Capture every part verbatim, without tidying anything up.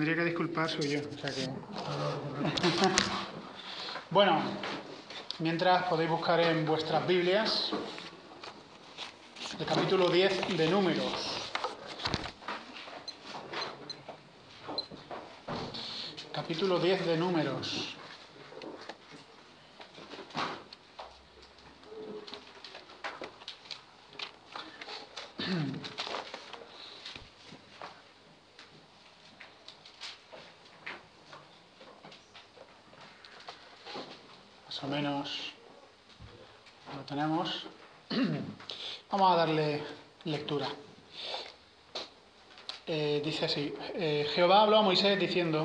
tendría que disculpar soy yo. O sea que... Bueno, mientras podéis buscar en vuestras Biblias el capítulo diez de Números. Capítulo diez de Números. Más o menos lo tenemos. Vamos a darle lectura. Eh, dice así: eh, Jehová habló a Moisés diciendo: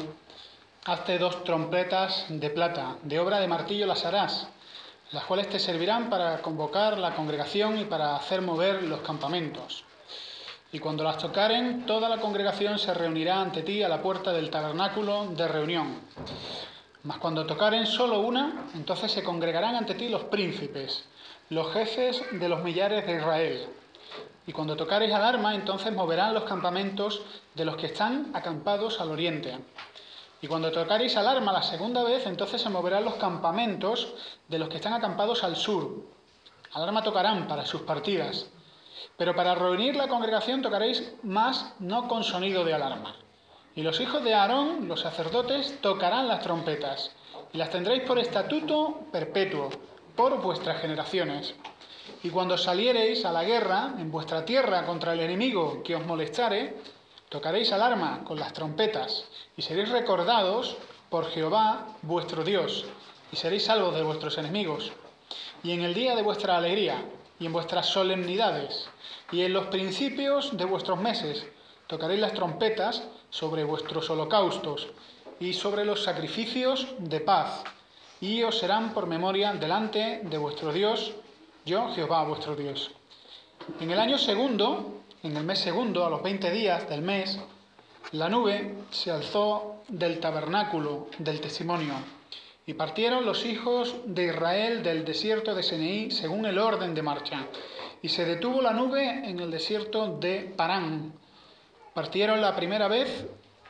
hazte dos trompetas de plata, de obra de martillo las harás, las cuales te servirán para convocar la congregación y para hacer mover los campamentos. Y cuando las tocaren, toda la congregación se reunirá ante ti a la puerta del tabernáculo de reunión. Mas cuando tocaren solo una, entonces se congregarán ante ti los príncipes, los jefes de los millares de Israel. Y cuando tocareis alarma, entonces moverán los campamentos de los que están acampados al oriente. Y cuando tocareis alarma la segunda vez, entonces se moverán los campamentos de los que están acampados al sur. Alarma tocarán para sus partidas. Pero para reunir la congregación tocaréis más, no con sonido de alarma. Y los hijos de Aarón, los sacerdotes, tocarán las trompetas, y las tendréis por estatuto perpetuo, por vuestras generaciones. Y cuando saliereis a la guerra en vuestra tierra contra el enemigo que os molestare, tocaréis alarma con las trompetas, y seréis recordados por Jehová vuestro Dios, y seréis salvos de vuestros enemigos. Y en el día de vuestra alegría, y en vuestras solemnidades, y en los principios de vuestros meses, tocaréis las trompetas sobre vuestros holocaustos y sobre los sacrificios de paz, y os serán por memoria delante de vuestro Dios, yo Jehová vuestro Dios. En el año segundo, en el mes segundo, a los veinte días del mes, la nube se alzó del tabernáculo del testimonio, y partieron los hijos de Israel del desierto de Sinaí según el orden de marcha, y se detuvo la nube en el desierto de Parán. Partieron la primera vez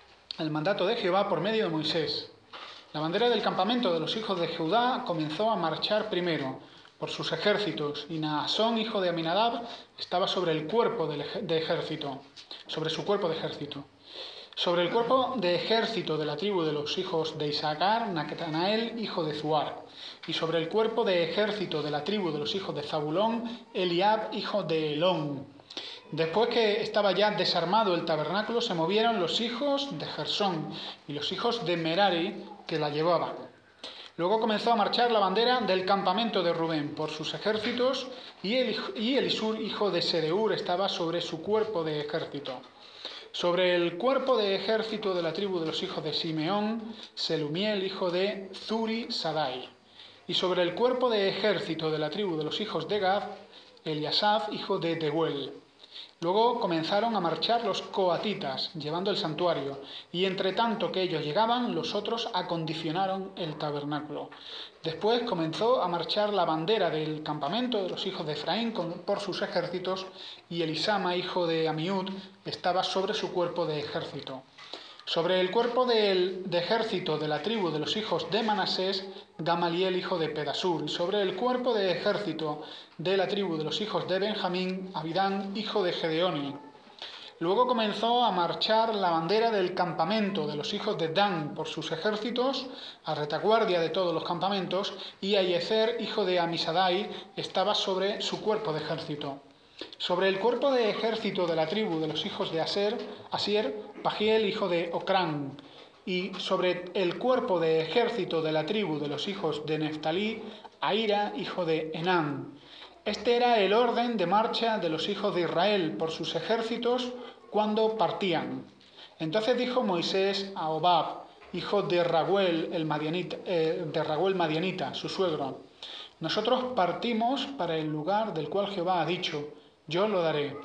el mandato de Jehová por medio de Moisés. La bandera del campamento de los hijos de Judá comenzó a marchar primero por sus ejércitos, y Naasón, hijo de Aminadab, estaba sobre el cuerpo de ejército, sobre su cuerpo de ejército. Sobre el cuerpo de ejército de la tribu de los hijos de Isaacar, Natanael, hijo de Zuar. Y sobre el cuerpo de ejército de la tribu de los hijos de Zabulón, Eliab, hijo de Elón. Después que estaba ya desarmado el tabernáculo, se movieron los hijos de Gersón y los hijos de Merari que la llevaban. Luego comenzó a marchar la bandera del campamento de Rubén por sus ejércitos, y, el, y Elisur, hijo de Sedeur, estaba sobre su cuerpo de ejército. Sobre el cuerpo de ejército de la tribu de los hijos de Simeón, Selumiel, hijo de Zuri Sadai. Y sobre el cuerpo de ejército de la tribu de los hijos de Gad, Eliasaf, hijo de Dehuel. Luego comenzaron a marchar los coatitas, llevando el santuario, y entre tanto que ellos llegaban, los otros acondicionaron el tabernáculo. Después comenzó a marchar la bandera del campamento de los hijos de Efraín por sus ejércitos, y Elisama, hijo de Amiud, estaba sobre su cuerpo de ejército. Sobre el cuerpo de, de ejército de la tribu de los hijos de Manasés, Gamaliel, hijo de Pedasur, y sobre el cuerpo de ejército de la tribu de los hijos de Benjamín, Abidán, hijo de Gedeoni. Luego comenzó a marchar la bandera del campamento de los hijos de Dan por sus ejércitos, a retaguardia de todos los campamentos, y Aiezer, hijo de Amisadai, estaba sobre su cuerpo de ejército. Sobre el cuerpo de ejército de la tribu de los hijos de Aser, Asier, Pagiel, hijo de Ocrán, y sobre el cuerpo de ejército de la tribu de los hijos de Neftalí, Aira, hijo de Enán. Este era el orden de marcha de los hijos de Israel por sus ejércitos cuando partían. Entonces dijo Moisés a Hobab, hijo de Raguel, el Madianita, eh, de Raguel Madianita, su suegro: nosotros partimos para el lugar del cual Jehová ha dicho: yo lo daré.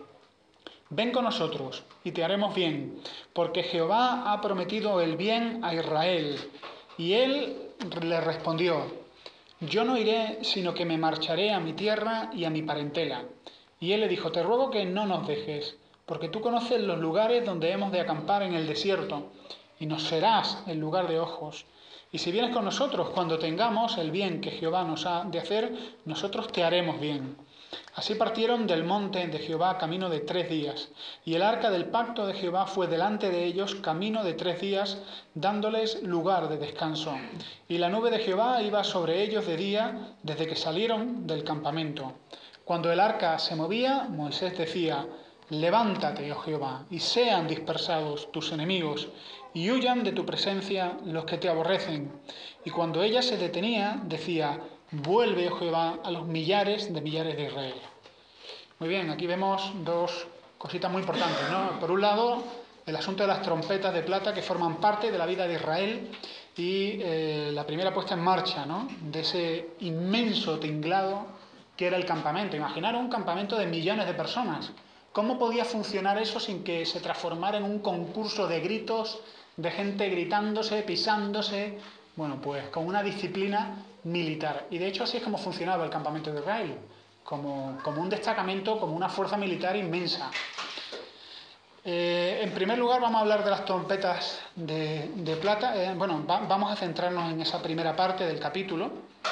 Ven con nosotros y te haremos bien, porque Jehová ha prometido el bien a Israel. Y él le respondió: yo no iré, sino que me marcharé a mi tierra y a mi parentela. Y él le dijo: te ruego que no nos dejes, porque tú conoces los lugares donde hemos de acampar en el desierto. y nos serás el lugar de ojos. Y si vienes con nosotros, cuando tengamos el bien que Jehová nos ha de hacer, nosotros te haremos bien. Así partieron del monte de Jehová camino de tres días, y el arca del pacto de Jehová fue delante de ellos camino de tres días, dándoles lugar de descanso. Y la nube de Jehová iba sobre ellos de día, desde que salieron del campamento. Cuando el arca se movía, Moisés decía: levántate, oh Jehová, y sean dispersados tus enemigos, y huyan de tu presencia los que te aborrecen. Y cuando ella se detenía, decía: vuelve, oh Jehová, a los millares de millares de Israel. Muy bien, aquí vemos dos cositas muy importantes, ¿no? Por un lado, el asunto de las trompetas de plata que forman parte de la vida de Israel y eh, la primera puesta en marcha, ¿no?, de ese inmenso tinglado que era el campamento. Imaginaros un campamento de millones de personas. ¿Cómo podía funcionar eso sin que se transformara en un concurso de gritos, de gente gritándose, pisándose? Bueno, pues con una disciplina militar. Y de hecho así es como funcionaba el campamento de Israel, como, como un destacamento, como una fuerza militar inmensa. Eh, en primer lugar vamos a hablar de las trompetas de, de plata. Eh, bueno, va, vamos a centrarnos en esa primera parte del capítulo.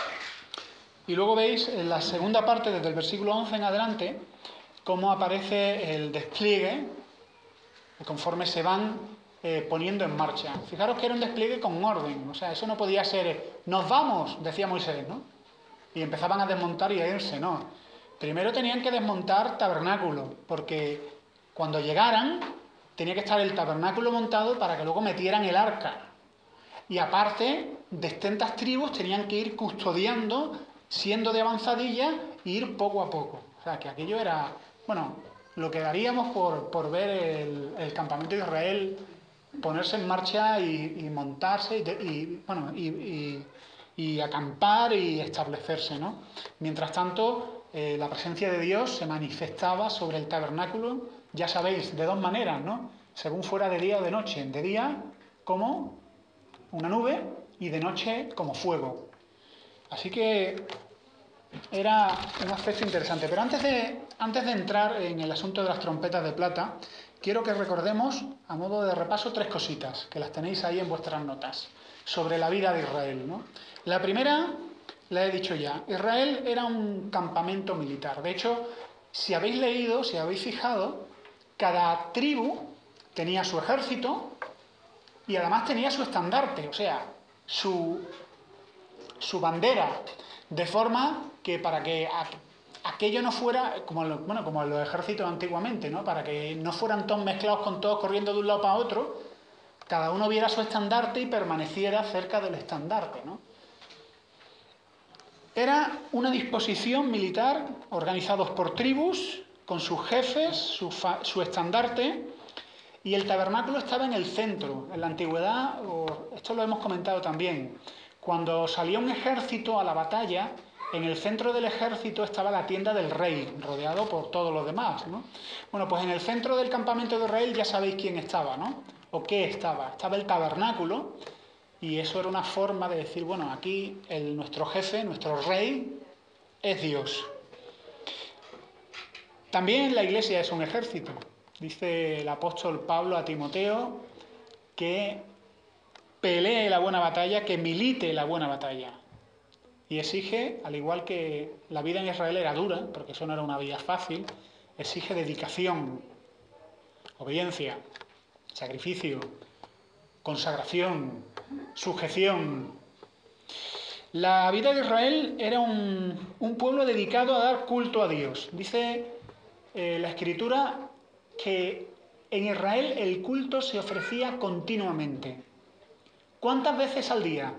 Y luego veis en la segunda parte, desde el versículo once en adelante, cómo aparece el despliegue conforme se van eh, poniendo en marcha. Fijaros que era un despliegue con orden, o sea, eso no podía ser «nos vamos», decía Moisés, ¿no? Y empezaban a desmontar y a irse, no. Primero tenían que desmontar tabernáculo, porque cuando llegaran tenía que estar el tabernáculo montado para que luego metieran el arca. Y aparte, distintas tribus tenían que ir custodiando, siendo de avanzadilla, e ir poco a poco. O sea, que aquello era, bueno, lo que daríamos por, por ver el, el campamento de Israel ponerse en marcha y, y montarse y, y bueno, y, y, y acampar y establecerse, ¿no? Mientras tanto, eh, la presencia de Dios se manifestaba sobre el tabernáculo, ya sabéis, de dos maneras, ¿no? Según fuera de día o de noche. De día, como una nube, y de noche como fuego. Así que era un aspecto interesante. Pero antes de, antes de entrar en el asunto de las trompetas de plata, quiero que recordemos, a modo de repaso, tres cositas, que las tenéis ahí en vuestras notas, sobre la vida de Israel, ¿no? La primera, la he dicho ya, Israel era un campamento militar. De hecho, si habéis leído, si habéis fijado, cada tribu tenía su ejército y además tenía su estandarte, o sea, su, su bandera, de forma que para que aquello no fuera como, lo, bueno, como los ejércitos antiguamente, ¿no? Para que no fueran todos mezclados con todos corriendo de un lado para otro, cada uno viera su estandarte y permaneciera cerca del estandarte, ¿no? Era una disposición militar organizados por tribus, con sus jefes, su, fa, su estandarte. Y el tabernáculo estaba en el centro. En la antigüedad, esto lo hemos comentado también, cuando salía un ejército a la batalla, en el centro del ejército estaba la tienda del rey, rodeado por todos los demás, ¿no? Bueno, pues en el centro del campamento de Israel ya sabéis quién estaba, ¿no? O qué estaba. Estaba el tabernáculo, y eso era una forma de decir, bueno, aquí el, nuestro jefe, nuestro rey, es Dios. También la iglesia es un ejército. Dice el apóstol Pablo a Timoteo que pelee la buena batalla, que milite la buena batalla. Y exige, al igual que la vida en Israel era dura, porque eso no era una vida fácil, exige dedicación, obediencia, sacrificio, consagración, sujeción. La vida de Israel era un, un pueblo dedicado a dar culto a Dios. Dice eh, la Escritura que en Israel el culto se ofrecía continuamente. ¿Cuántas veces al día?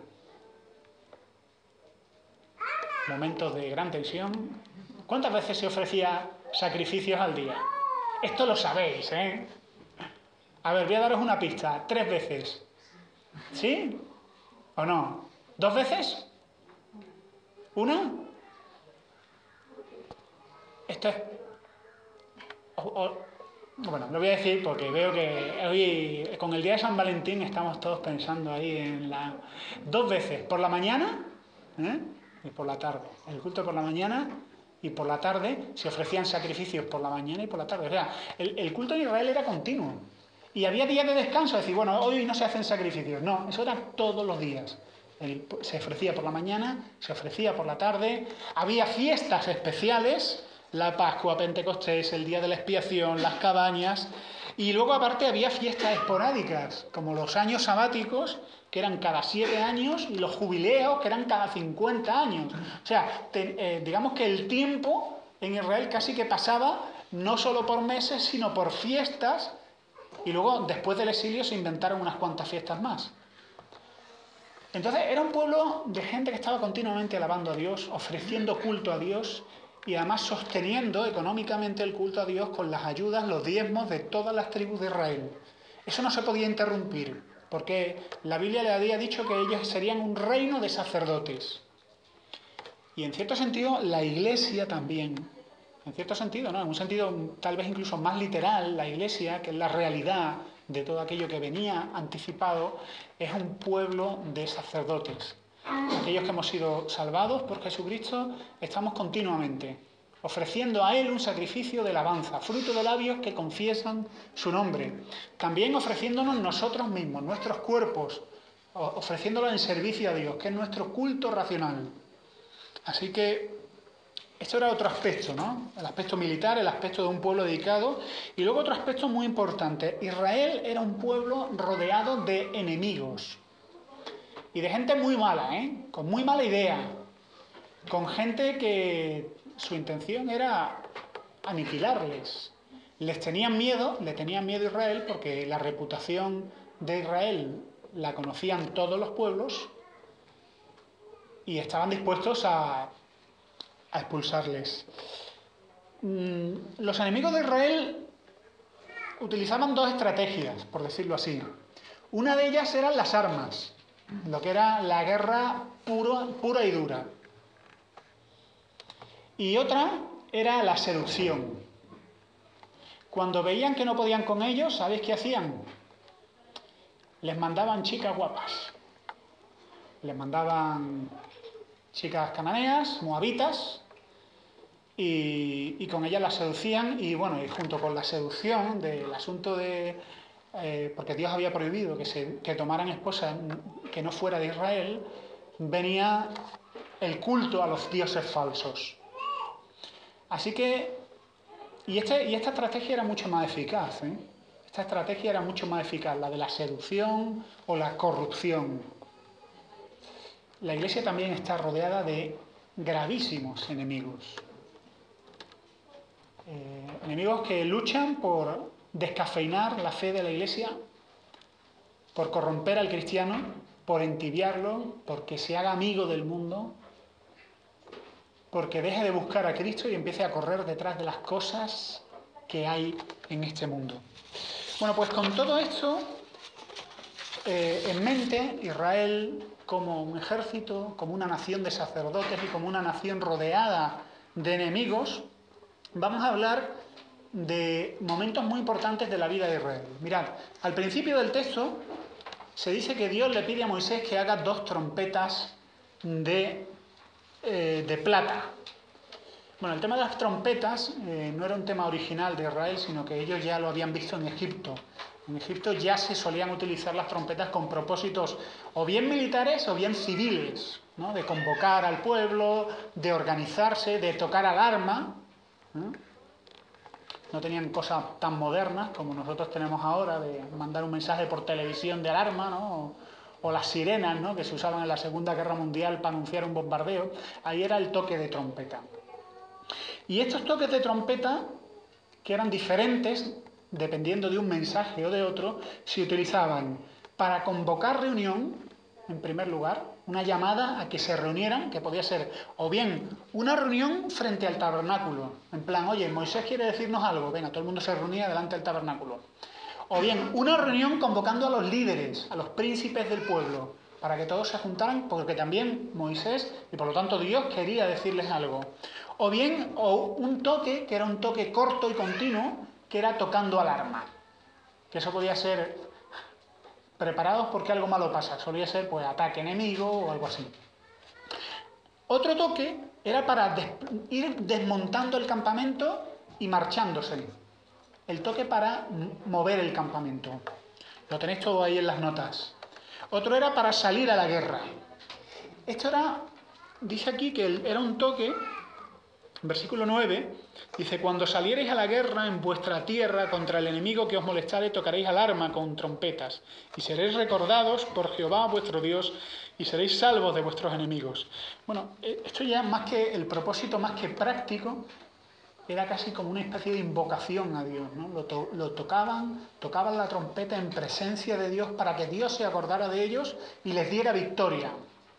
Momentos de gran tensión. ¿Cuántas veces se ofrecía sacrificios al día? Esto lo sabéis, ¿eh? A ver, voy a daros una pista. Tres veces. ¿Sí? ¿O no? ¿Dos veces? ¿Una? Esto es... O, o... Bueno, lo voy a decir porque veo que hoy, con el día de San Valentín, estamos todos pensando ahí en la... Dos veces, por la mañana, ¿eh?, y por la tarde. El culto por la mañana y por la tarde se ofrecían sacrificios por la mañana y por la tarde. O sea, el, el culto en Israel era continuo. Y había días de descanso, es decir, bueno, hoy no se hacen sacrificios. No, eso era todos los días. El, se ofrecía por la mañana, se ofrecía por la tarde, había fiestas especiales, la Pascua, Pentecostés, el Día de la Expiación, las cabañas, y luego aparte había fiestas esporádicas, como los años sabáticos, que eran cada siete años, y los jubileos, que eran cada cincuenta años. O sea, te, eh, digamos que el tiempo en Israel casi que pasaba no solo por meses, sino por fiestas, y luego después del exilio se inventaron unas cuantas fiestas más. Entonces era un pueblo de gente que estaba continuamente alabando a Dios, ofreciendo culto a Dios y además sosteniendo económicamente el culto a Dios con las ayudas, los diezmos de todas las tribus de Israel. Eso no se podía interrumpir, porque la Biblia le había dicho que ellos serían un reino de sacerdotes. Y en cierto sentido la Iglesia también, en cierto sentido, ¿no? En un sentido tal vez incluso más literal, la Iglesia, que es la realidad de todo aquello que venía anticipado, es un pueblo de sacerdotes. Aquellos que hemos sido salvados por Jesucristo, estamos continuamente ofreciendo a Él un sacrificio de alabanza, fruto de labios que confiesan su nombre. También ofreciéndonos nosotros mismos, nuestros cuerpos, ofreciéndolo en servicio a Dios, que es nuestro culto racional. Así que esto era otro aspecto, ¿no? El aspecto militar, el aspecto de un pueblo dedicado. Y luego otro aspecto muy importante. Israel era un pueblo rodeado de enemigos. Y de gente muy mala, ¿eh? Con muy mala idea. Con gente que su intención era aniquilarles. Les tenían miedo, le tenían miedo a Israel porque la reputación de Israel la conocían todos los pueblos y estaban dispuestos a... a expulsarles. Los enemigos de Israel utilizaban dos estrategias, por decirlo así. Una de ellas eran las armas, lo que era la guerra puro, pura y dura. Y otra era la seducción. Cuando veían que no podían con ellos, ¿sabéis qué hacían? Les mandaban chicas guapas. Les mandaban chicas cananeas, moabitas, y, y con ellas las seducían, y bueno, y junto con la seducción del asunto de... Eh, porque Dios había prohibido que, se, que tomaran esposas que no fuera de Israel, venía el culto a los dioses falsos. Así que... Y, este, y esta estrategia era mucho más eficaz, ¿eh? Esta estrategia era mucho más eficaz, la de la seducción o la corrupción. La Iglesia también está rodeada de gravísimos enemigos. Eh, enemigos que luchan por descafeinar la fe de la Iglesia, por corromper al cristiano, por entibiarlo, porque se haga amigo del mundo, porque deje de buscar a Cristo y empiece a correr detrás de las cosas que hay en este mundo. Bueno, pues con todo esto eh, en mente, Israel como un ejército, como una nación de sacerdotes y como una nación rodeada de enemigos, vamos a hablar de momentos muy importantes de la vida de Israel. Mirad, al principio del texto se dice que Dios le pide a Moisés que haga dos trompetas de, eh, de plata. Bueno, el tema de las trompetas eh, no era un tema original de Israel, sino que ellos ya lo habían visto en Egipto. En Egipto ya se solían utilizar las trompetas con propósitos o bien militares o bien civiles, ¿no? De convocar al pueblo, de organizarse, de tocar alarma, ¿no? No tenían cosas tan modernas como nosotros tenemos ahora, de mandar un mensaje por televisión de alarma, ¿no? O, o las sirenas, ¿no? Que se usaban en la Segunda Guerra Mundial para anunciar un bombardeo. Ahí era el toque de trompeta. Y estos toques de trompeta, que eran diferentes dependiendo de un mensaje o de otro, se utilizaban para convocar reunión, en primer lugar, una llamada a que se reunieran, que podía ser o bien una reunión frente al tabernáculo, en plan, oye, Moisés quiere decirnos algo, venga, todo el mundo se reunía delante del tabernáculo. O bien una reunión convocando a los líderes, a los príncipes del pueblo, para que todos se juntaran, porque también Moisés, y por lo tanto Dios, quería decirles algo. O bien o un toque, que era un toque corto y continuo, que era tocando alarma. Que eso podía ser preparados porque algo malo pasa. Solía ser pues ataque enemigo o algo así. Otro toque era para des- ir desmontando el campamento y marchándose. el toque para mover el campamento. Lo tenéis todo ahí en las notas. Otro era para salir a la guerra. Esto era, dice aquí que era un toque, versículo nueve, dice: cuando saliereis a la guerra en vuestra tierra contra el enemigo que os molestare, tocaréis alarma con trompetas, y seréis recordados por Jehová vuestro Dios, y seréis salvos de vuestros enemigos. Bueno, esto ya más que el propósito, más que práctico, era casi como una especie de invocación a Dios, ¿no? Lo, to lo tocaban, tocaban la trompeta en presencia de Dios para que Dios se acordara de ellos y les diera victoria.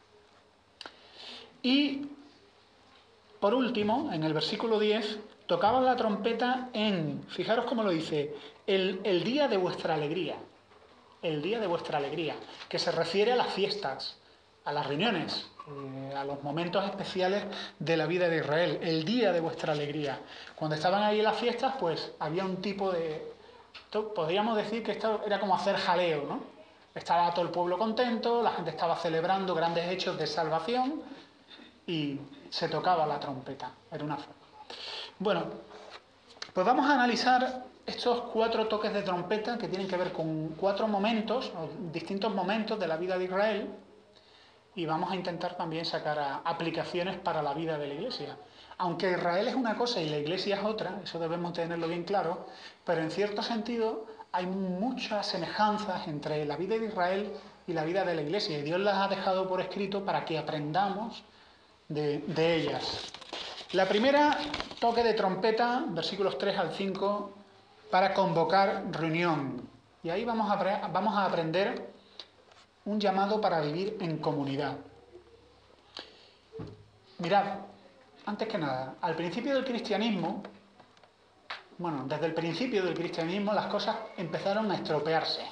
Y, por último, en el versículo diez, tocaban la trompeta en, fijaros cómo lo dice, el, el día de vuestra alegría, el día de vuestra alegría, que se refiere a las fiestas, a las reuniones, eh, a los momentos especiales de la vida de Israel, el día de vuestra alegría. Cuando estaban ahí en las fiestas, pues había un tipo de... Podríamos decir que esto era como hacer jaleo, ¿no? Estaba todo el pueblo contento, la gente estaba celebrando grandes hechos de salvación y se tocaba la trompeta. Era una forma. Bueno, pues vamos a analizar estos cuatro toques de trompeta que tienen que ver con cuatro momentos, o distintos momentos de la vida de Israel, y vamos a intentar también sacar a, aplicaciones para la vida de la Iglesia. Aunque Israel es una cosa y la Iglesia es otra, eso debemos tenerlo bien claro, pero en cierto sentido hay muchas semejanzas entre la vida de Israel y la vida de la Iglesia, y Dios las ha dejado por escrito para que aprendamos de, de ellas. La primera, toque de trompeta, versículos tres al cinco, para convocar reunión. Y ahí vamos a, vamos a aprender un llamado para vivir en comunidad. Mirad, antes que nada, al principio del cristianismo, bueno, desde el principio del cristianismo las cosas empezaron a estropearse.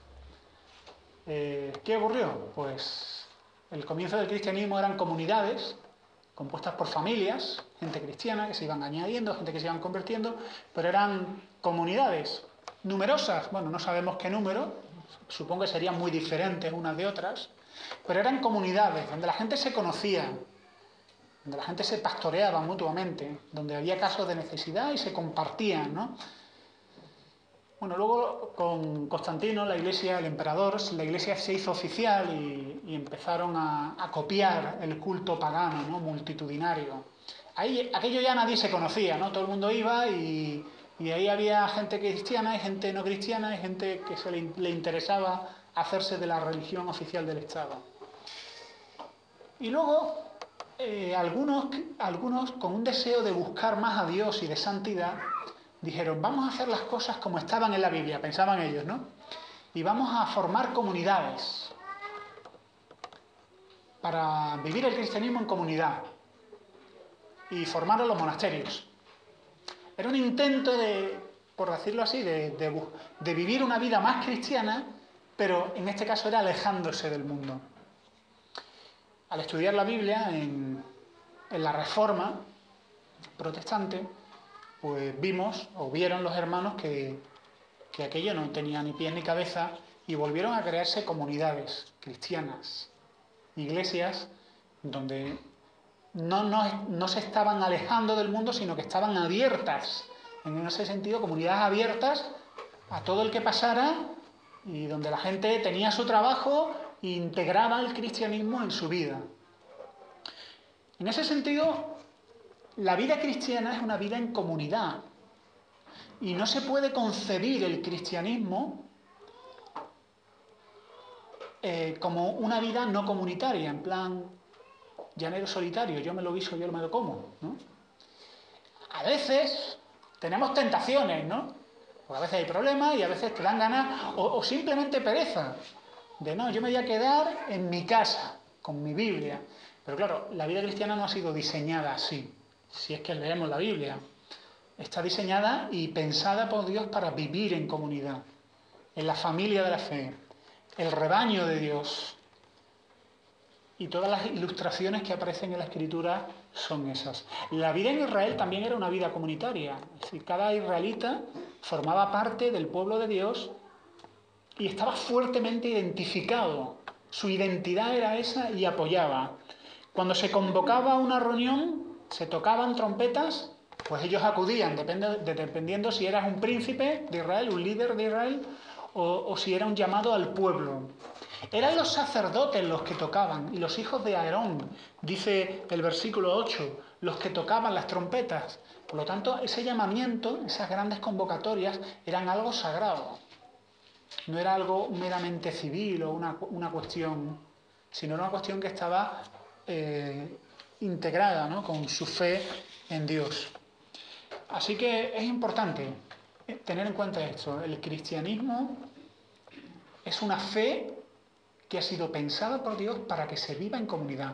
Eh, ¿Qué ocurrió? Pues el comienzo del cristianismo eran comunidades compuestas por familias, gente cristiana que se iban añadiendo, gente que se iban convirtiendo, pero eran comunidades numerosas, bueno, no sabemos qué número, supongo que serían muy diferentes unas de otras, pero eran comunidades donde la gente se conocía, donde la gente se pastoreaba mutuamente, donde había casos de necesidad y se compartían, ¿no? Bueno, luego con Constantino, la iglesia, el emperador, la iglesia se hizo oficial y, y empezaron a, a copiar el culto pagano, ¿no? Multitudinario. Ahí, aquello ya nadie se conocía, ¿no? Todo el mundo iba y, y ahí había gente cristiana y gente no cristiana y gente que se le, le interesaba hacerse de la religión oficial del Estado. Y luego, eh, algunos, algunos con un deseo de buscar más a Dios y de santidad, dijeron, vamos a hacer las cosas como estaban en la Biblia, pensaban ellos, ¿no? Y vamos a formar comunidades para vivir el cristianismo en comunidad y formar los monasterios. Era un intento de, por decirlo así, de, de, de vivir una vida más cristiana, pero en este caso era alejándose del mundo. Al estudiar la Biblia en, en la Reforma protestante, pues vimos, o vieron los hermanos, que, que aquello no tenía ni pies ni cabeza, y volvieron a crearse comunidades cristianas, iglesias, donde no, no, no se estaban alejando del mundo, sino que estaban abiertas, en ese sentido, comunidades abiertas a todo el que pasara, y donde la gente tenía su trabajo e integraba el cristianismo en su vida. En ese sentido, la vida cristiana es una vida en comunidad y no se puede concebir el cristianismo eh, como una vida no comunitaria, en plan llanero solitario, yo me lo guiso, yo me lo como, ¿no? A veces tenemos tentaciones, ¿no? Porque a veces hay problemas y a veces te dan ganas o, o simplemente pereza de no, yo me voy a quedar en mi casa con mi Biblia. Pero claro, la vida cristiana no ha sido diseñada así. Si es que leemos la Biblia, está diseñada y pensada por Dios para vivir en comunidad, en la familia de la fe, el rebaño de Dios. Y todas las ilustraciones que aparecen en la Escritura son esas. La vida en Israel también era una vida comunitaria. Es decir, cada israelita formaba parte del pueblo de Dios y estaba fuertemente identificado. Su identidad era esa y apoyaba. Cuando se convocaba a una reunión, se tocaban trompetas pues ellos acudían, depende, de, dependiendo si eras un príncipe de Israel, un líder de Israel, o, o si era un llamado al pueblo. Eran los sacerdotes los que tocaban, y los hijos de Aarón, dice el versículo ocho, los que tocaban las trompetas. Por lo tanto, ese llamamiento, esas grandes convocatorias, eran algo sagrado. No era algo meramente civil o una, una cuestión, sino era una cuestión que estaba eh, integrada, ¿no?, con su fe en Dios. Así que es importante tener en cuenta esto. El cristianismo es una fe que ha sido pensada por Dios para que se viva en comunidad.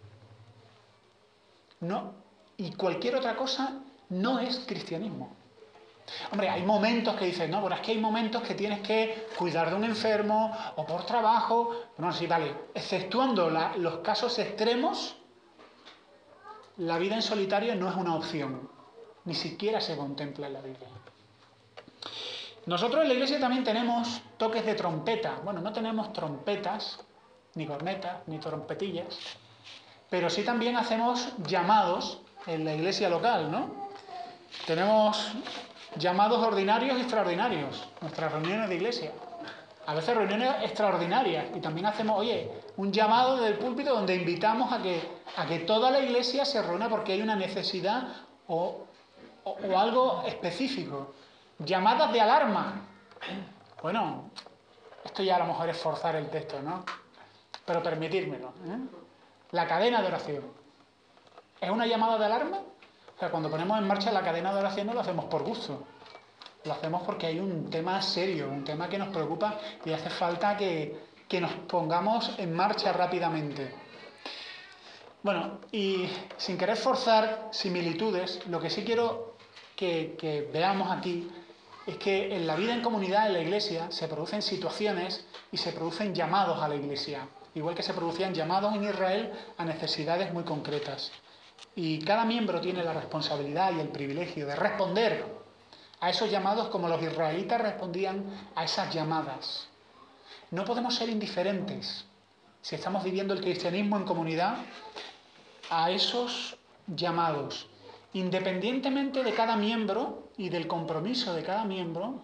No, y cualquier otra cosa no es cristianismo. Hombre, hay momentos que dices, no, bueno, es que hay momentos que tienes que cuidar de un enfermo o por trabajo. Bueno, sí, vale. Exceptuando la, los casos extremos, la vida en solitario no es una opción. Ni siquiera se contempla en la Biblia. Nosotros en la iglesia también tenemos toques de trompeta. Bueno, no tenemos trompetas, ni cornetas, ni trompetillas, pero sí también hacemos llamados en la iglesia local, ¿no? Tenemos llamados ordinarios y extraordinarios, nuestras reuniones de iglesia. A veces reuniones extraordinarias, y también hacemos, oye, un llamado desde el púlpito donde invitamos a que, a que toda la iglesia se reúna porque hay una necesidad o, o, o algo específico. Llamadas de alarma. Bueno, esto ya a lo mejor es forzar el texto, ¿no? Pero permitírmelo, ¿eh? La cadena de oración. ¿Es una llamada de alarma? O sea, cuando ponemos en marcha la cadena de oración no lo hacemos por gusto. Lo hacemos porque hay un tema serio, un tema que nos preocupa y hace falta que, que nos pongamos en marcha rápidamente. Bueno, y sin querer forzar similitudes, lo que sí quiero que, que veamos aquí es que en la vida en comunidad, en la iglesia, se producen situaciones y se producen llamados a la iglesia, igual que se producían llamados en Israel a necesidades muy concretas. Y cada miembro tiene la responsabilidad y el privilegio de responder a esos llamados como los israelitas respondían a esas llamadas. No podemos ser indiferentes, si estamos viviendo el cristianismo en comunidad, a esos llamados. Independientemente de cada miembro y del compromiso de cada miembro,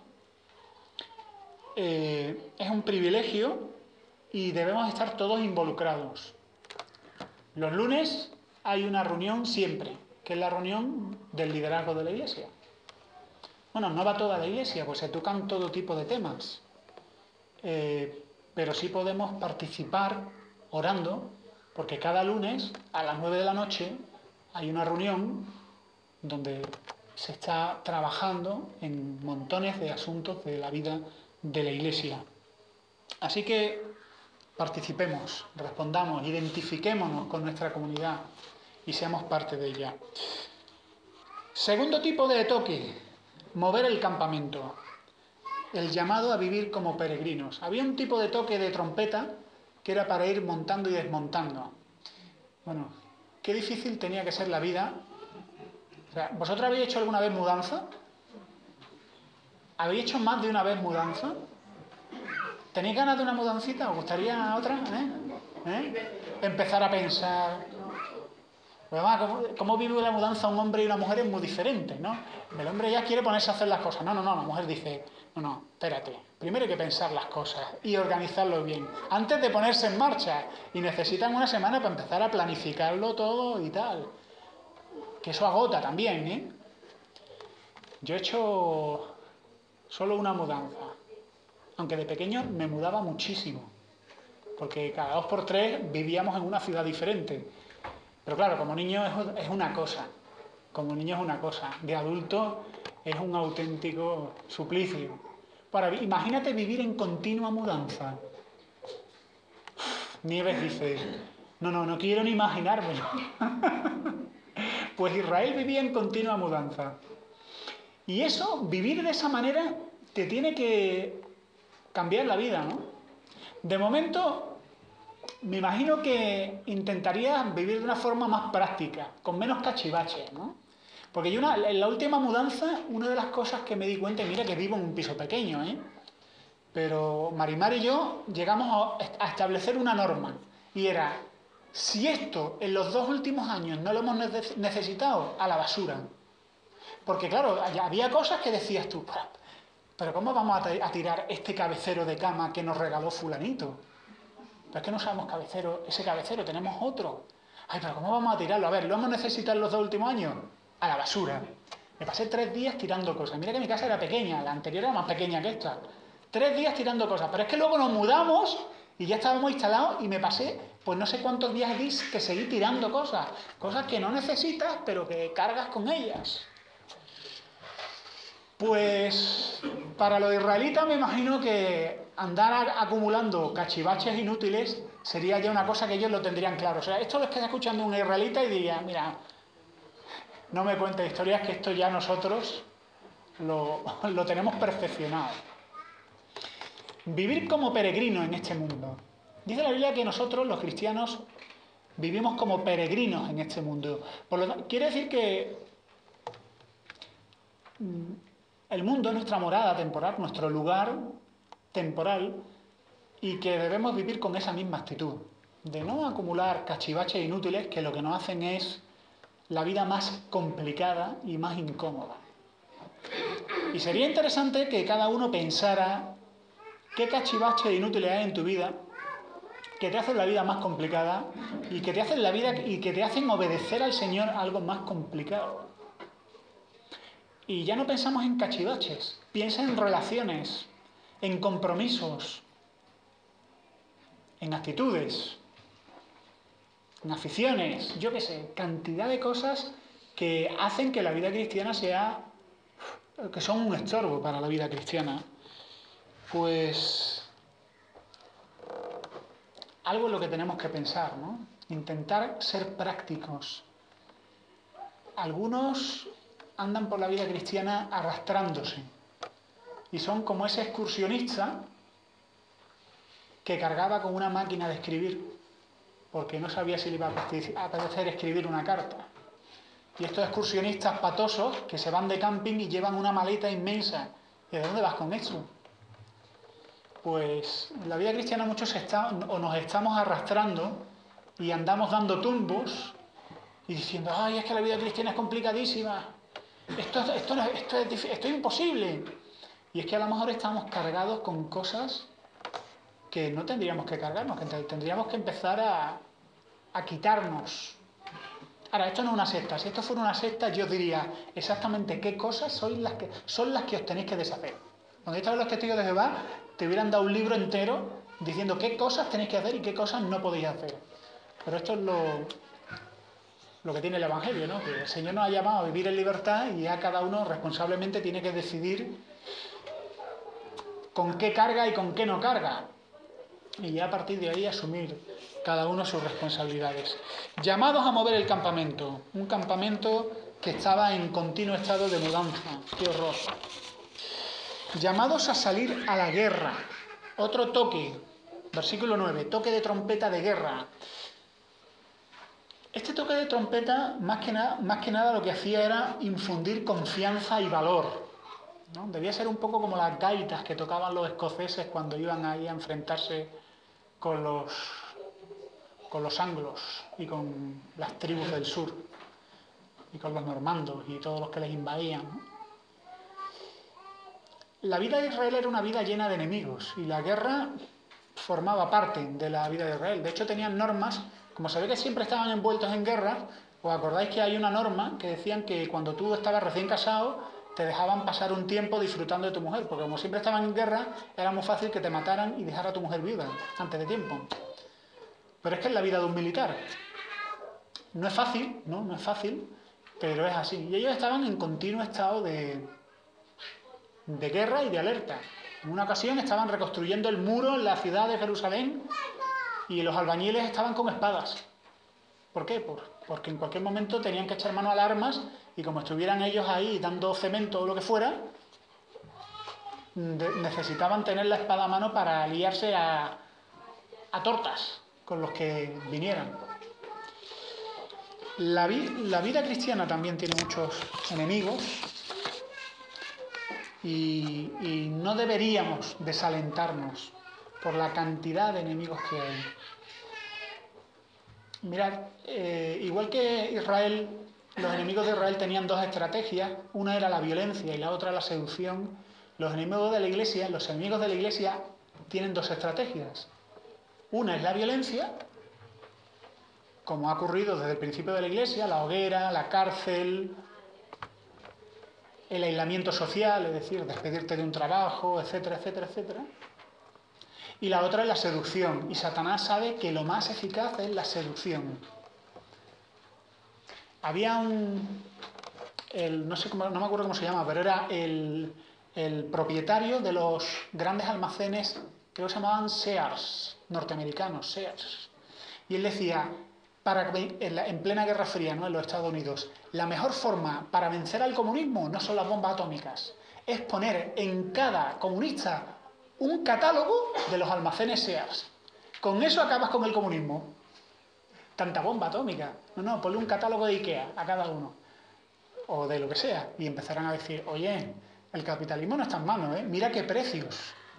eh, es un privilegio y debemos estar todos involucrados. Los lunes hay una reunión siempre, que es la reunión del liderazgo de la iglesia. Bueno, no va toda la iglesia, pues se tocan todo tipo de temas, eh, pero sí podemos participar orando, porque cada lunes a las nueve de la noche hay una reunión donde se está trabajando en montones de asuntos de la vida de la iglesia. Así que participemos, respondamos, identifiquémonos con nuestra comunidad y seamos parte de ella. Segundo tipo de toque, mover el campamento. El llamado a vivir como peregrinos. Había un tipo de toque de trompeta que era para ir montando y desmontando. Bueno, qué difícil tenía que ser la vida. O sea, ¿vosotros habéis hecho alguna vez mudanza? ¿Habéis hecho más de una vez mudanza? ¿Tenéis ganas de una mudancita? ¿Os gustaría otra? ¿Eh? ¿Eh? Empezar a pensar. Además, ¿cómo, ¿cómo vive la mudanza un hombre y una mujer? Es muy diferente, ¿no? El hombre ya quiere ponerse a hacer las cosas. No, no, no, la mujer dice, no, no, espérate. Primero hay que pensar las cosas y organizarlo bien. Antes de ponerse en marcha. Y necesitan una semana para empezar a planificarlo todo y tal. Que eso agota también, ¿eh? Yo he hecho solo una mudanza. Aunque de pequeño me mudaba muchísimo. Porque cada dos por tres vivíamos en una ciudad diferente. Pero claro, como niño es una cosa. Como niño es una cosa. De adulto es un auténtico suplicio. Para, imagínate vivir en continua mudanza. Nieves dice, no, no, no quiero ni imaginármelo. Pues Israel vivía en continua mudanza. Y eso, vivir de esa manera, te tiene que cambiar la vida, ¿no? De momento, me imagino que intentarías vivir de una forma más práctica, con menos cachivaches, ¿no? Porque yo una, en la última mudanza, una de las cosas que me di cuenta, y mira que vivo en un piso pequeño, ¿eh? Pero Marimar y yo llegamos a, a establecer una norma, y era, si esto en los dos últimos años no lo hemos necesitado, a la basura. Porque claro, había cosas que decías tú, pero ¿cómo vamos a tirar este cabecero de cama que nos regaló fulanito? Pero es que no usamos cabecero, ese cabecero, tenemos otro. Ay, pero ¿cómo vamos a tirarlo? A ver, ¿lo hemos necesitado en los dos últimos años? A la basura. Me pasé tres días tirando cosas. Mira que mi casa era pequeña, la anterior era más pequeña que esta. Tres días tirando cosas. Pero es que luego nos mudamos y ya estábamos instalados y me pasé, pues no sé cuántos días que seguí tirando cosas. Cosas que no necesitas, pero que cargas con ellas. Pues para los israelitas me imagino que andar acumulando cachivaches inútiles sería ya una cosa que ellos lo tendrían claro. O sea, esto lo está escuchando un israelita y diría, mira, no me cuentes historias, que esto ya nosotros lo, lo tenemos perfeccionado. Vivir como peregrinos en este mundo. Dice la Biblia que nosotros, los cristianos, vivimos como peregrinos en este mundo. Por lo, quiere decir que el mundo es nuestra morada temporal, nuestro lugar temporal, y que debemos vivir con esa misma actitud, de no acumular cachivaches inútiles que lo que nos hacen es la vida más complicada y más incómoda. Y sería interesante que cada uno pensara qué cachivaches inútiles hay en tu vida que te hacen la vida más complicada y que te hacen la vida y que te hacen obedecer al Señor algo más complicado. Y ya no pensamos en cachivaches, piensa en relaciones, en compromisos, en actitudes, en aficiones, yo qué sé, cantidad de cosas que hacen que la vida cristiana sea, que son un estorbo para la vida cristiana. Pues algo es lo que tenemos que pensar, ¿no? Intentar ser prácticos. Algunos andan por la vida cristiana arrastrándose y son como ese excursionista que cargaba con una máquina de escribir porque no sabía si le iba a apetecer escribir una carta. Y estos excursionistas patosos que se van de camping y llevan una maleta inmensa. ¿Y de dónde vas con esto? Pues en la vida cristiana muchos está, o nos estamos arrastrando y andamos dando tumbos y diciendo, ay, es que la vida cristiana es complicadísima, esto, esto, esto, es, esto es imposible. Y es que a lo mejor estamos cargados con cosas que no tendríamos que cargarnos, que tendríamos que empezar a, a quitarnos. Ahora, esto no es una secta. Si esto fuera una secta, yo os diría exactamente qué cosas son las que, son las que os tenéis que deshacer. Cuando estaban los testigos de Jehová, te hubieran dado un libro entero diciendo qué cosas tenéis que hacer y qué cosas no podéis hacer. Pero esto es lo, lo que tiene el Evangelio, ¿no? Que el Señor nos ha llamado a vivir en libertad y ya cada uno responsablemente tiene que decidir con qué carga y con qué no carga. Y ya a partir de ahí asumir cada uno sus responsabilidades. Llamados a mover el campamento. Un campamento que estaba en continuo estado de mudanza. ¡Qué horror! Llamados a salir a la guerra. Otro toque. Versículo nueve. Toque de trompeta de guerra. Este toque de trompeta, más que nada, más que nada lo que hacía era infundir confianza y valor, ¿no? Debía ser un poco como las gaitas que tocaban los escoceses cuando iban ahí a enfrentarse con los, con los anglos y con las tribus del sur y con los normandos y todos los que les invadían, ¿no? La vida de Israel era una vida llena de enemigos y la guerra formaba parte de la vida de Israel. De hecho, tenían normas, como se ve que siempre estaban envueltos en guerra. ¿Os acordáis que hay una norma que decían que cuando tú estabas recién casado te dejaban pasar un tiempo disfrutando de tu mujer? Porque como siempre estaban en guerra, era muy fácil que te mataran y dejar a tu mujer viuda antes de tiempo. Pero es que es la vida de un militar. No es fácil, ¿no? No es fácil, pero es así. Y ellos estaban en continuo estado de, de guerra y de alerta. En una ocasión estaban reconstruyendo el muro en la ciudad de Jerusalén y los albañiles estaban con espadas. ¿Por qué? Por, porque en cualquier momento tenían que echar mano a las armas y como estuvieran ellos ahí dando cemento o lo que fuera, de, necesitaban tener la espada a mano para liarse a, a tortas con los que vinieran. La, vi, la vida cristiana también tiene muchos enemigos y, y no deberíamos desalentarnos por la cantidad de enemigos que hay. Mirad, eh, igual que Israel los enemigos de Israel tenían dos estrategias, una era la violencia y la otra la seducción. Los enemigos de la Iglesia, los enemigos de la Iglesia tienen dos estrategias. Una es la violencia, como ha ocurrido desde el principio de la Iglesia, la hoguera, la cárcel, el aislamiento social, es decir, despedirte de un trabajo, etcétera, etcétera, etcétera. Y la otra es la seducción, y Satanás sabe que lo más eficaz es la seducción. Había un, el, no sé cómo, no me acuerdo cómo se llama, pero era el, el propietario de los grandes almacenes, creo que se llamaban Sears, norteamericanos, Sears. Y él decía, para, en, la, en plena Guerra Fría, ¿no?, en los Estados Unidos, la mejor forma para vencer al comunismo no son las bombas atómicas, es poner en cada comunista un catálogo de los almacenes Sears. Con eso acabas con el comunismo. Tanta bomba atómica. No, no, ponle un catálogo de IKEA a cada uno. O de lo que sea. Y empezarán a decir, oye, el capitalismo no está en mano, ¿eh? Mira qué precios.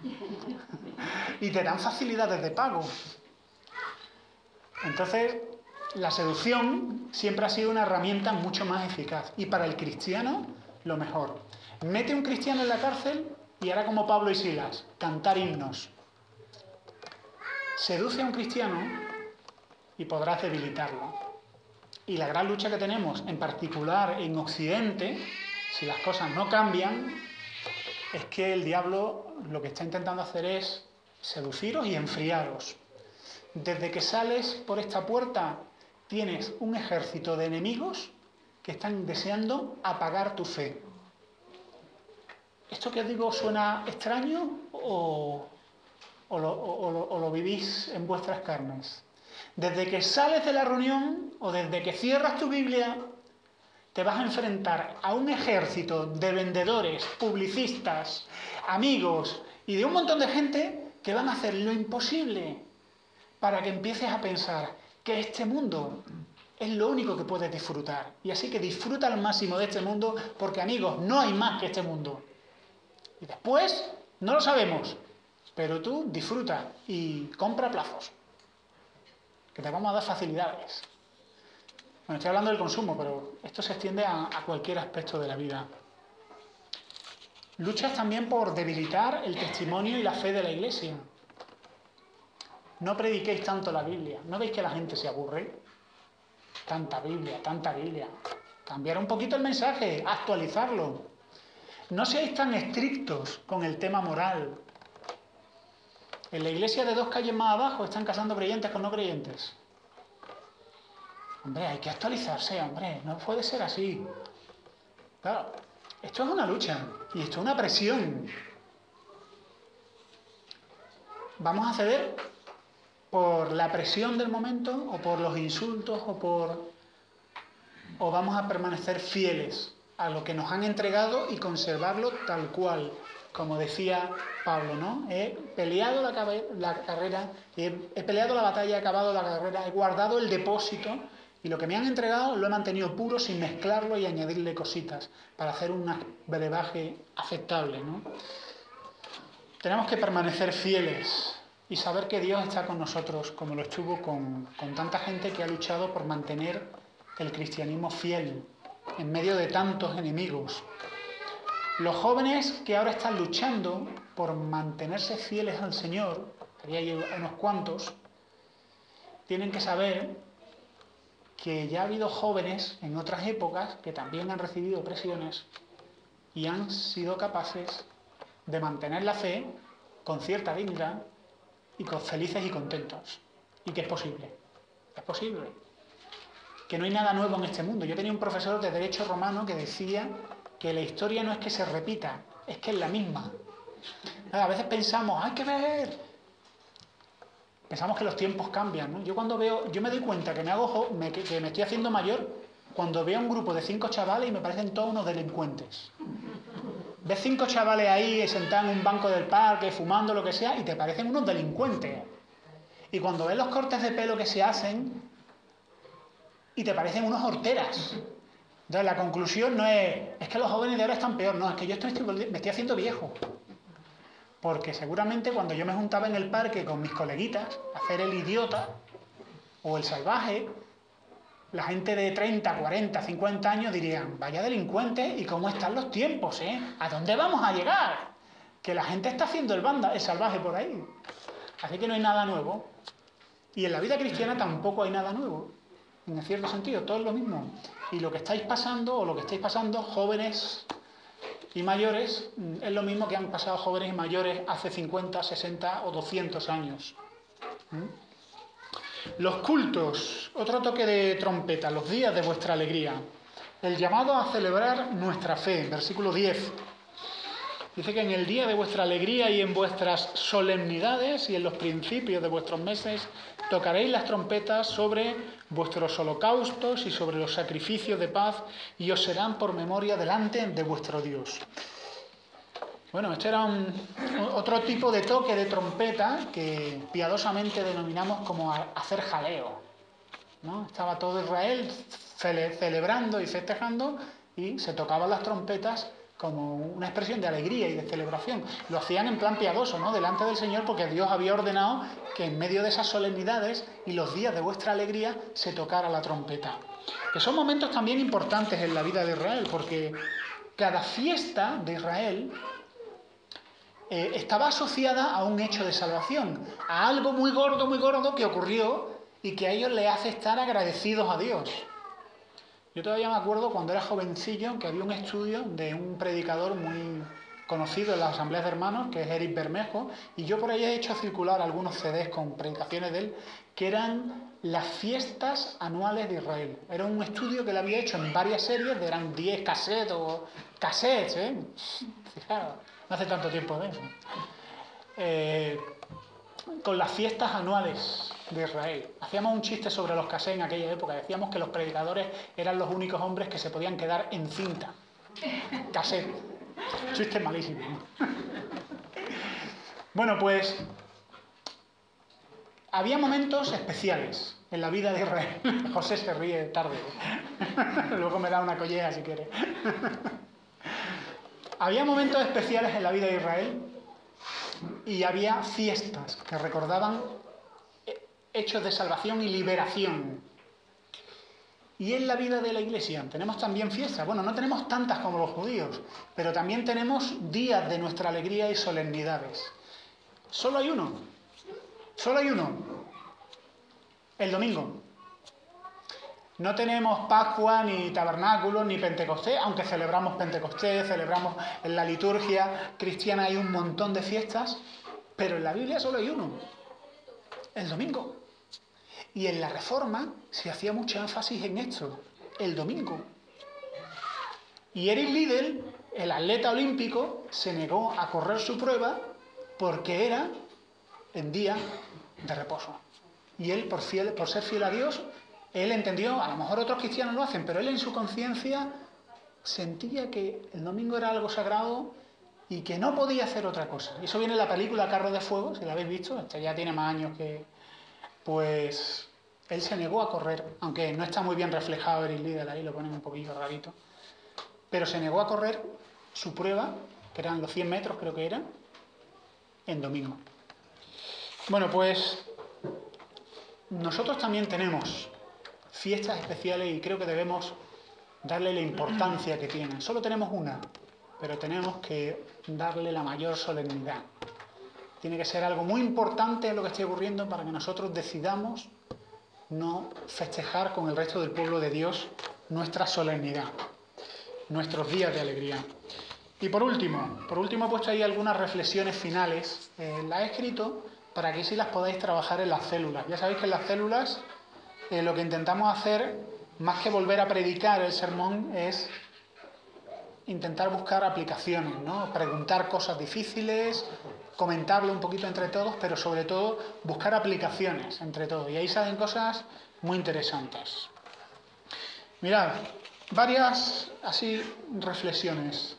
Y te dan facilidades de pago. Entonces, la seducción siempre ha sido una herramienta mucho más eficaz. Y para el cristiano, lo mejor. Mete a un cristiano en la cárcel y hará como Pablo y Silas, cantar himnos. Seduce a un cristiano y podrás debilitarlo. Y la gran lucha que tenemos, en particular en Occidente, si las cosas no cambian, es que el diablo lo que está intentando hacer es seduciros y enfriaros. Desde que sales por esta puerta, tienes un ejército de enemigos que están deseando apagar tu fe. ¿Esto que os digo suena extraño o, o, lo, o, lo, o lo vivís en vuestras carnes? Desde que sales de la reunión o desde que cierras tu Biblia, te vas a enfrentar a un ejército de vendedores, publicistas, amigos y de un montón de gente que van a hacer lo imposible para que empieces a pensar que este mundo es lo único que puedes disfrutar. Y así que disfruta al máximo de este mundo, porque, amigos, no hay más que este mundo. Y después, no lo sabemos, pero tú disfruta y compra plazos, que te vamos a dar facilidades. Bueno, estoy hablando del consumo, pero esto se extiende a, a cualquier aspecto de la vida. Luchas también por debilitar el testimonio y la fe de la Iglesia. No prediquéis tanto la Biblia. ¿No veis que la gente se aburre? Tanta Biblia, tanta Biblia. Cambiar un poquito el mensaje, actualizarlo. No seáis tan estrictos con el tema moral. En la iglesia de dos calles más abajo están casando creyentes con no creyentes. Hombre, hay que actualizarse, hombre. No puede ser así. Claro, esto es una lucha y esto es una presión. ¿Vamos a ceder por la presión del momento o por los insultos o por... o vamos a permanecer fieles a lo que nos han entregado y conservarlo tal cual? Como decía Pablo, ¿no? He peleado la, la carrera, he, he peleado la batalla, he acabado la carrera, he guardado el depósito y lo que me han entregado lo he mantenido puro sin mezclarlo y añadirle cositas para hacer un brebaje aceptable, ¿no? Tenemos que permanecer fieles y saber que Dios está con nosotros, como lo estuvo con, con tanta gente que ha luchado por mantener el cristianismo fiel en medio de tantos enemigos. Los jóvenes que ahora están luchando por mantenerse fieles al Señor, que hay unos cuantos, tienen que saber que ya ha habido jóvenes en otras épocas que también han recibido presiones y han sido capaces de mantener la fe con cierta dignidad y con felices y contentos. Y que es posible. Es posible. Que no hay nada nuevo en este mundo. Yo tenía un profesor de Derecho Romano que decía que la historia no es que se repita, es que es la misma. A veces pensamos, hay que ver. Pensamos que los tiempos cambian, ¿no? Yo cuando veo, yo me doy cuenta que me hago, me, que me estoy haciendo mayor cuando veo un grupo de cinco chavales y me parecen todos unos delincuentes. Ves cinco chavales ahí sentados en un banco del parque, fumando, lo que sea, y te parecen unos delincuentes. Y cuando ves los cortes de pelo que se hacen, y te parecen unos horteras. Entonces la conclusión no es, es que los jóvenes de ahora están peor, no, es que yo estoy, me estoy haciendo viejo. Porque seguramente cuando yo me juntaba en el parque con mis coleguitas a hacer el idiota o el salvaje, la gente de treinta, cuarenta, cincuenta años dirían, vaya delincuentes y cómo están los tiempos, ¿eh? ¿A dónde vamos a llegar? Que la gente está haciendo el banda, el salvaje por ahí. Así que no hay nada nuevo. Y en la vida cristiana tampoco hay nada nuevo. En cierto sentido, todo es lo mismo. Y lo que estáis pasando, o lo que estáis pasando, jóvenes y mayores, es lo mismo que han pasado jóvenes y mayores hace cincuenta, sesenta o doscientos años. ¿Mm? Los cultos, otro toque de trompeta, los días de vuestra alegría. El llamado a celebrar nuestra fe, versículo diez. Dice que en el día de vuestra alegría y en vuestras solemnidades y en los principios de vuestros meses tocaréis las trompetas sobre vuestros holocaustos y sobre los sacrificios de paz y os serán por memoria delante de vuestro Dios. Bueno, este era un, otro tipo de toque de trompeta que piadosamente denominamos como hacer jaleo, ¿no? Estaba todo Israel cele, celebrando y festejando y se tocaban las trompetas como una expresión de alegría y de celebración. Lo hacían en plan piadoso, ¿no? Delante del Señor, porque Dios había ordenado que en medio de esas solemnidades y los días de vuestra alegría se tocara la trompeta. Que son momentos también importantes en la vida de Israel, porque cada fiesta de Israel eh, estaba asociada a un hecho de salvación, a algo muy gordo, muy gordo que ocurrió y que a ellos les hace estar agradecidos a Dios. Yo todavía me acuerdo cuando era jovencillo que había un estudio de un predicador muy conocido en las asambleas de hermanos, que es Eric Bermejo, y yo por ahí he hecho circular algunos C Ds con predicaciones de él, que eran las fiestas anuales de Israel. Era un estudio que él había hecho en varias series, eran diez cassettes o cassettes, ¿eh? Fijaros, no hace tanto tiempo de eso. Eh, con las fiestas anuales de Israel. Hacíamos un chiste sobre los cassettes en aquella época. Decíamos que los predicadores eran los únicos hombres que se podían quedar en cinta. Cassette. Chiste malísimo. Bueno, pues había momentos especiales en la vida de Israel. José se ríe tarde. Luego me da una colleja si quiere. Había momentos especiales en la vida de Israel y había fiestas que recordaban hechos de salvación y liberación. Y en la vida de la Iglesia tenemos también fiestas. Bueno, no tenemos tantas como los judíos, pero también tenemos días de nuestra alegría y solemnidades. Solo hay uno. Solo hay uno. El domingo. No tenemos Pascua, ni Tabernáculo, ni Pentecostés, aunque celebramos Pentecostés, celebramos en la liturgia cristiana, hay un montón de fiestas, pero en la Biblia solo hay uno. El domingo. Y en la Reforma se hacía mucho énfasis en esto, el domingo. Y Eric Liddell, el atleta olímpico, se negó a correr su prueba porque era en día de reposo. Y él, por, fiel, por ser fiel a Dios, él entendió, a lo mejor otros cristianos lo hacen, pero él en su conciencia sentía que el domingo era algo sagrado y que no podía hacer otra cosa. Y eso viene en la película Carro de Fuego, si la habéis visto, esta ya tiene más años que... Pues él se negó a correr, aunque no está muy bien reflejado Eric Liddell, ahí lo ponen un poquito rarito, pero se negó a correr su prueba, que eran los cien metros creo que era, en domingo. Bueno, pues nosotros también tenemos fiestas especiales y creo que debemos darle la importancia que tienen. Solo tenemos una, pero tenemos que darle la mayor solemnidad. Tiene que ser algo muy importante en lo que esté ocurriendo para que nosotros decidamos no festejar con el resto del pueblo de Dios nuestra solemnidad, nuestros días de alegría. Y por último, por último he puesto ahí algunas reflexiones finales. Eh, las he escrito para que sí las podáis trabajar en las células. Ya sabéis que en las células eh, lo que intentamos hacer, más que volver a predicar el sermón, es intentar buscar aplicaciones, ¿no? Preguntar cosas difíciles, comentarlo un poquito entre todos, pero sobre todo buscar aplicaciones entre todos. Y ahí salen cosas muy interesantes. Mirad, varias así reflexiones.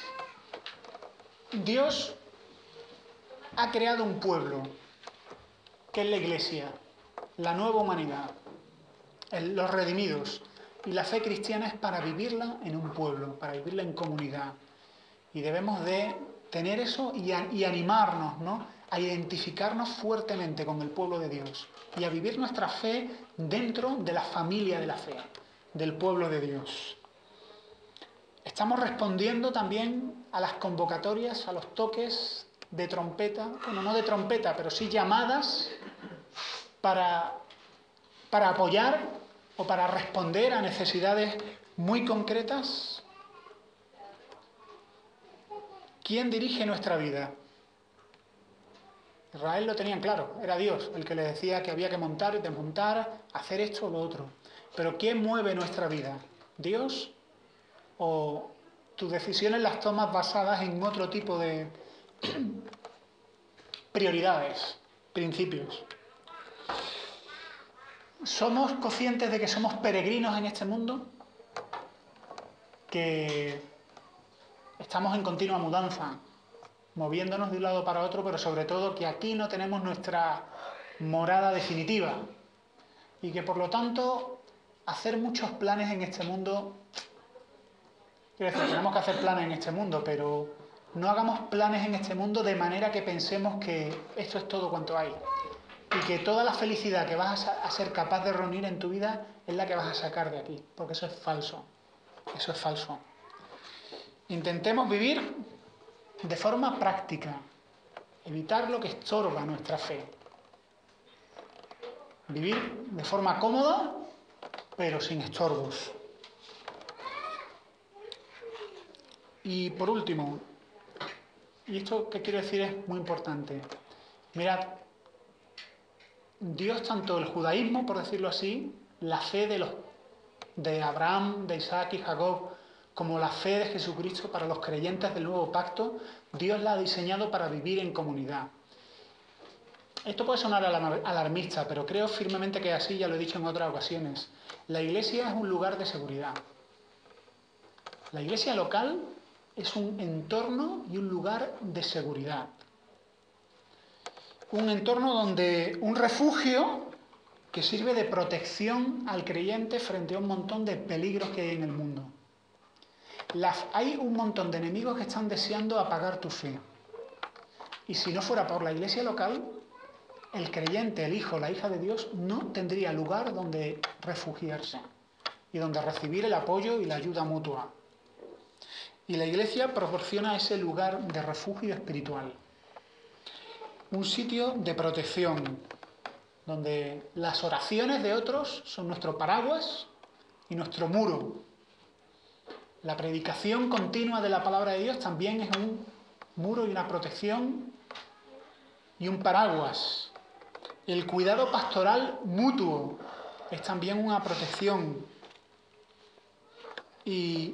Dios ha creado un pueblo, que es la Iglesia, la nueva humanidad, el, los redimidos. Y la fe cristiana es para vivirla en un pueblo, para vivirla en comunidad. Y debemos de tener eso y, a, y animarnos, ¿no?, a identificarnos fuertemente con el pueblo de Dios y a vivir nuestra fe dentro de la familia de la fe, del pueblo de Dios. Estamos respondiendo también a las convocatorias, a los toques de trompeta, bueno, no de trompeta, pero sí llamadas para, para apoyar o para responder a necesidades muy concretas. ¿Quién dirige nuestra vida? Israel lo tenían claro, era Dios el que les decía que había que montar y desmontar, hacer esto o lo otro. Pero ¿quién mueve nuestra vida? ¿Dios? ¿O tus decisiones las tomas basadas en otro tipo de prioridades, principios? ¿Somos conscientes de que somos peregrinos en este mundo? Que estamos en continua mudanza, moviéndonos de un lado para otro, pero sobre todo que aquí no tenemos nuestra morada definitiva y que por lo tanto hacer muchos planes en este mundo, quiero decir, tenemos que hacer planes en este mundo, pero no hagamos planes en este mundo de manera que pensemos que esto es todo cuanto hay y que toda la felicidad que vas a ser capaz de reunir en tu vida es la que vas a sacar de aquí, porque eso es falso, eso es falso. Intentemos vivir de forma práctica, evitar lo que estorba nuestra fe. Vivir de forma cómoda, pero sin estorbos. Y por último, y esto que quiero decir es muy importante, mirad, Dios, tanto el judaísmo, por decirlo así, la fe de, los, de Abraham, de Isaac y Jacob, como la fe de Jesucristo para los creyentes del nuevo pacto, Dios la ha diseñado para vivir en comunidad. Esto puede sonar alarmista, pero creo firmemente que así, ya lo he dicho en otras ocasiones. La iglesia es un lugar de seguridad. La iglesia local es un entorno y un lugar de seguridad. Un entorno donde un refugio que sirve de protección al creyente frente a un montón de peligros que hay en el mundo. Las, hay un montón de enemigos que están deseando apagar tu fe. Y si no fuera por la iglesia local, el creyente, el hijo, la hija de Dios, no tendría lugar donde refugiarse y donde recibir el apoyo y la ayuda mutua. Y la iglesia proporciona ese lugar de refugio espiritual. Un sitio de protección, donde las oraciones de otros son nuestro paraguas y nuestro muro. La predicación continua de la palabra de Dios también es un muro y una protección y un paraguas. El cuidado pastoral mutuo es también una protección. Y,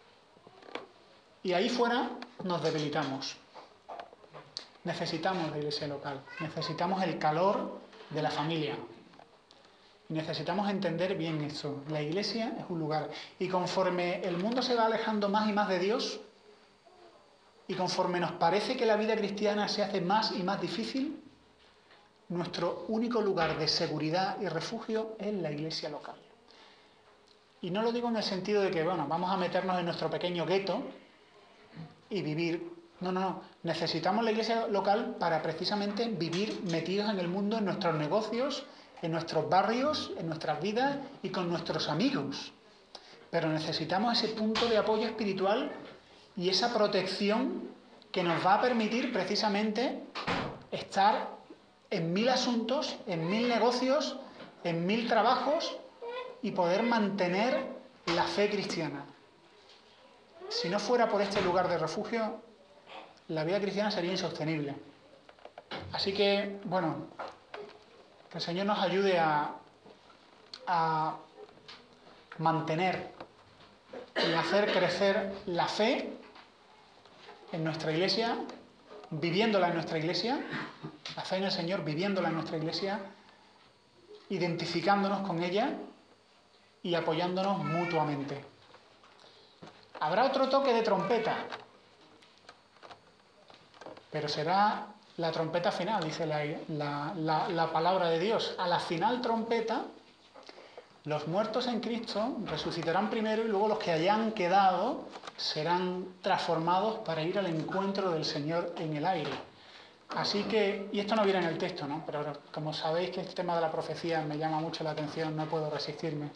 y ahí fuera nos debilitamos. Necesitamos la iglesia local, necesitamos el calor de la familia. Necesitamos entender bien eso. La iglesia es un lugar. Y conforme el mundo se va alejando más y más de Dios, y conforme nos parece que la vida cristiana se hace más y más difícil, nuestro único lugar de seguridad y refugio es la iglesia local. Y no lo digo en el sentido de que, bueno, vamos a meternos en nuestro pequeño gueto y vivir. No, no, no. Necesitamos la iglesia local para precisamente vivir metidos en el mundo, en nuestros negocios, en nuestros barrios, en nuestras vidas y con nuestros amigos. Pero necesitamos ese punto de apoyo espiritual y esa protección que nos va a permitir precisamente estar en mil asuntos, en mil negocios, en mil trabajos y poder mantener la fe cristiana. Si no fuera por este lugar de refugio, la vida cristiana sería insostenible. Así que, bueno, que el Señor nos ayude a, a mantener y hacer crecer la fe en nuestra iglesia, viviéndola en nuestra iglesia, la fe en el Señor, viviéndola en nuestra iglesia, identificándonos con ella y apoyándonos mutuamente. Habrá otro toque de trompeta, pero será la trompeta final, dice la, la, la, la palabra de Dios. A la final trompeta, los muertos en Cristo resucitarán primero y luego los que hayan quedado serán transformados para ir al encuentro del Señor en el aire. Así que, y esto no viene en el texto, ¿no? Pero como sabéis que el tema de la profecía me llama mucho la atención, no puedo resistirme.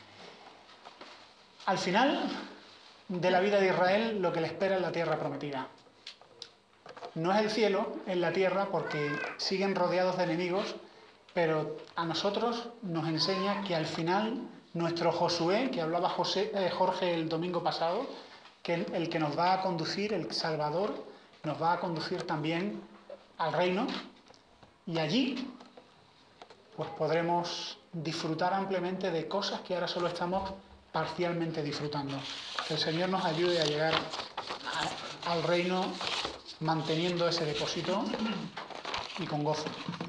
Al final de la vida de Israel, lo que le espera es la tierra prometida. No es el cielo, es la tierra, porque siguen rodeados de enemigos, pero a nosotros nos enseña que al final nuestro Josué, que hablaba José, eh, Jorge el domingo pasado, que el que nos va a conducir, el Salvador, nos va a conducir también al reino, y allí pues podremos disfrutar ampliamente de cosas que ahora solo estamos parcialmente disfrutando. Que el Señor nos ayude a llegar a, al reino manteniendo ese depósito y con gozo.